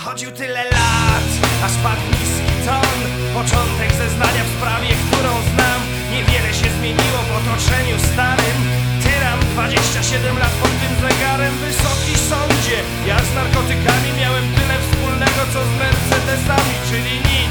chodził tyle lat, aż padł niski ton. Początek zeznania w sprawie, którą znam. Niewiele się zmieniło w otoczeniu starym. Tyran, 27 lat pod tym zegarem. Wysoki sądzie, ja z narkotykami miałem tyle wspólnego co z Mercedesami, czyli nic.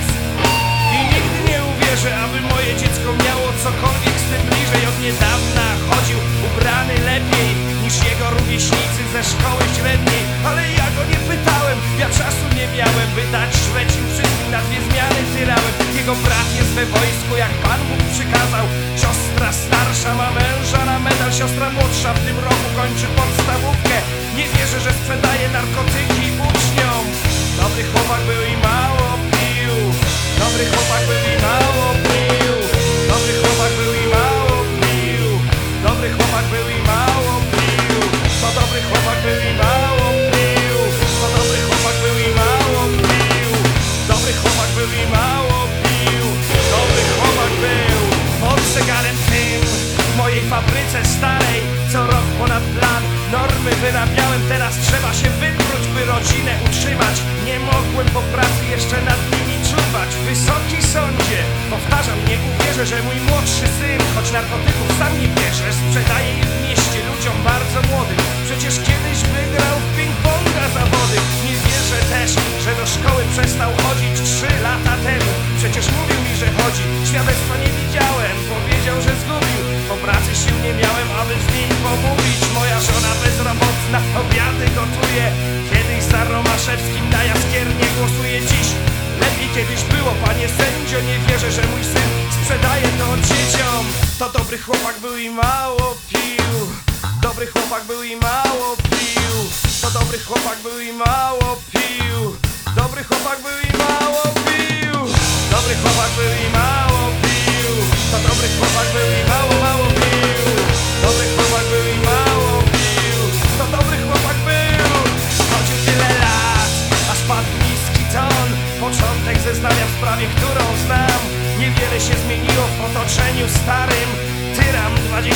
I nigdy nie uwierzę, aby moje dziecko miało cokolwiek z tym bliżej. Od niedawna chodził ubrany lepiej niż jego rówieśnicy ze szkoły średniej. Ale ja go nie pytałem, ja czasu nie miałem, by dać szweć im wszystkim na 2 zmiany tyrałem. Jego brat jest we wojsku, jak Pan Bóg przykazał. Siostra starsza ma męża na medal, siostra młodsza w tym roku kończy podstawówkę. Nie wierzę, że sprzedaje narkotyki uczniom. Dobry chłopak był i mało pił. Dobry chłopak był i mało pił. Dobry chłopak był i mało pił. Dobry chłopak był i mało pił. To dobry chłopak był i mało pił. To dobry chłopak był i mało pił. Dobry chłopak był i mało pił. Dobry chłopak był. Pod zegarem tym w mojej fabryce starej co rok ponad plan. Normy wyrabiałem, teraz trzeba się wypróć, by rodzinę utrzymać. Nie mogłem po pracy jeszcze nad nimi czuwać. Wysoki sądzie, powtarzam, nie uwierzę, że mój młodszy syn, choć narkotyków sam nie bierze, sprzedaje je w mieście ludziom bardzo młodym. Przecież kiedyś wygrał w ping-ponga zawody. Nie wierzę też, że do szkoły przestał chodzić 3 lata temu. Przecież mówił mi, że chodzi, świadectwa nie widziałem. Powiedział, że zgubił, po pracy sił nie miałem, aby z nim pomówić. Moja żona bezrobotna obiady gotuje. Kiedyś za Romaszewskim na Jaskiernie głosuje. Dziś lepiej kiedyś było, panie sędzio. Nie wierzę, że mój syn sprzedaje to dzieciom. To dobry chłopak był i mało pił. Dobry chłopak był i mało pił. To dobry chłopak był i mało pił. Dobry chłopak był i mało pił. Dobry chłopak był i mało pił. To dobry chłopak był i mało pił. Dobry chłopak był i mało pił. To dobry chłopak był. Chodził tyle lat, aż padł niski ton. Początek zeznania w sprawie, którą znam. Niewiele się zmieniło w otoczeniu starym. Tyran,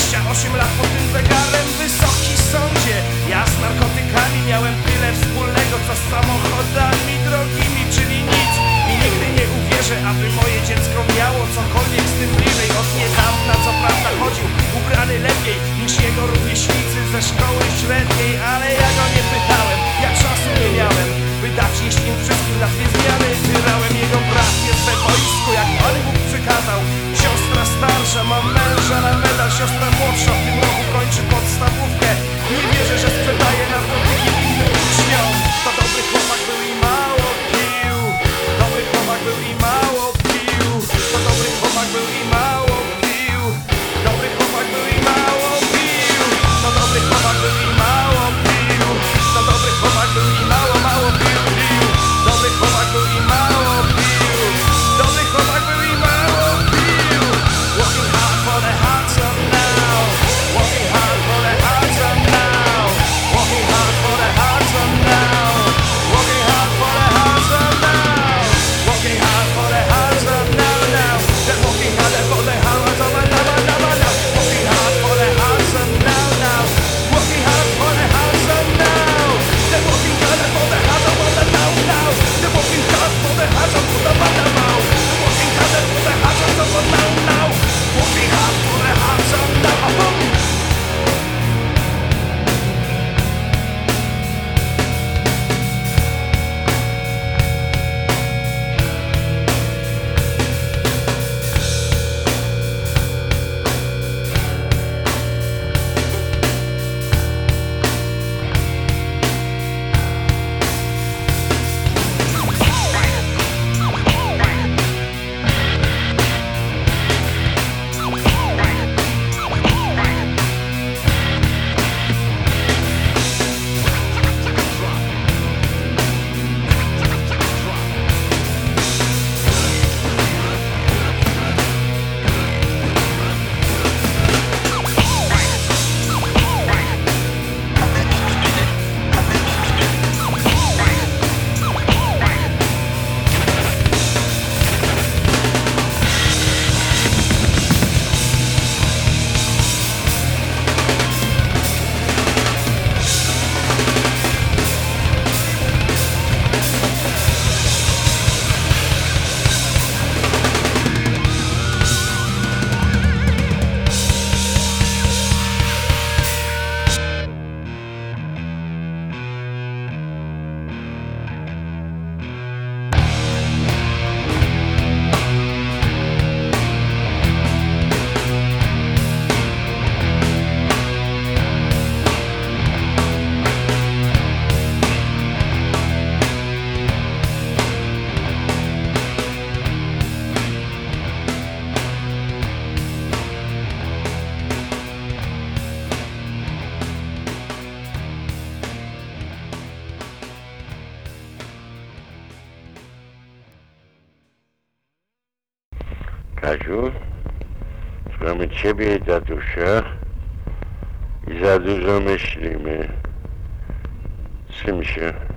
28 lat pod tym zegarem. Wysoki sądzie, ja z narkotykami miałem tyle wspólnego co z samochodami drogimi, czyli nic. I nigdy nie uwierzę, aby moje dziecko miało cokolwiek z tym bliżej. Od niedawna co prawda chodził ubrany lepiej niż jego rówieśnicy ze szkoły średniej. Ale ja go nie pytałem, ja czasu nie miałem, by dać jeść im wszystkim na 2 zmiany tyrałem. Jego brat jest we wojsku, jak Pan Bóg przykazał. Siostra starsza ma męża na medal, siostra młodsza w tym roku kończy podstawówkę. Nie wierzę, że sprzedaje narkotyki innym uczniom. To dobry chłopak był i mało pił. Dobry chłopak był i mało pił. To dobry chłopak był i mało pił. Dobry chłopak był i mało pił. To dobry chłopak był i mało pił. Kaziu, słuchamy ciebie i tatusia i za dużo myślimy. Czym się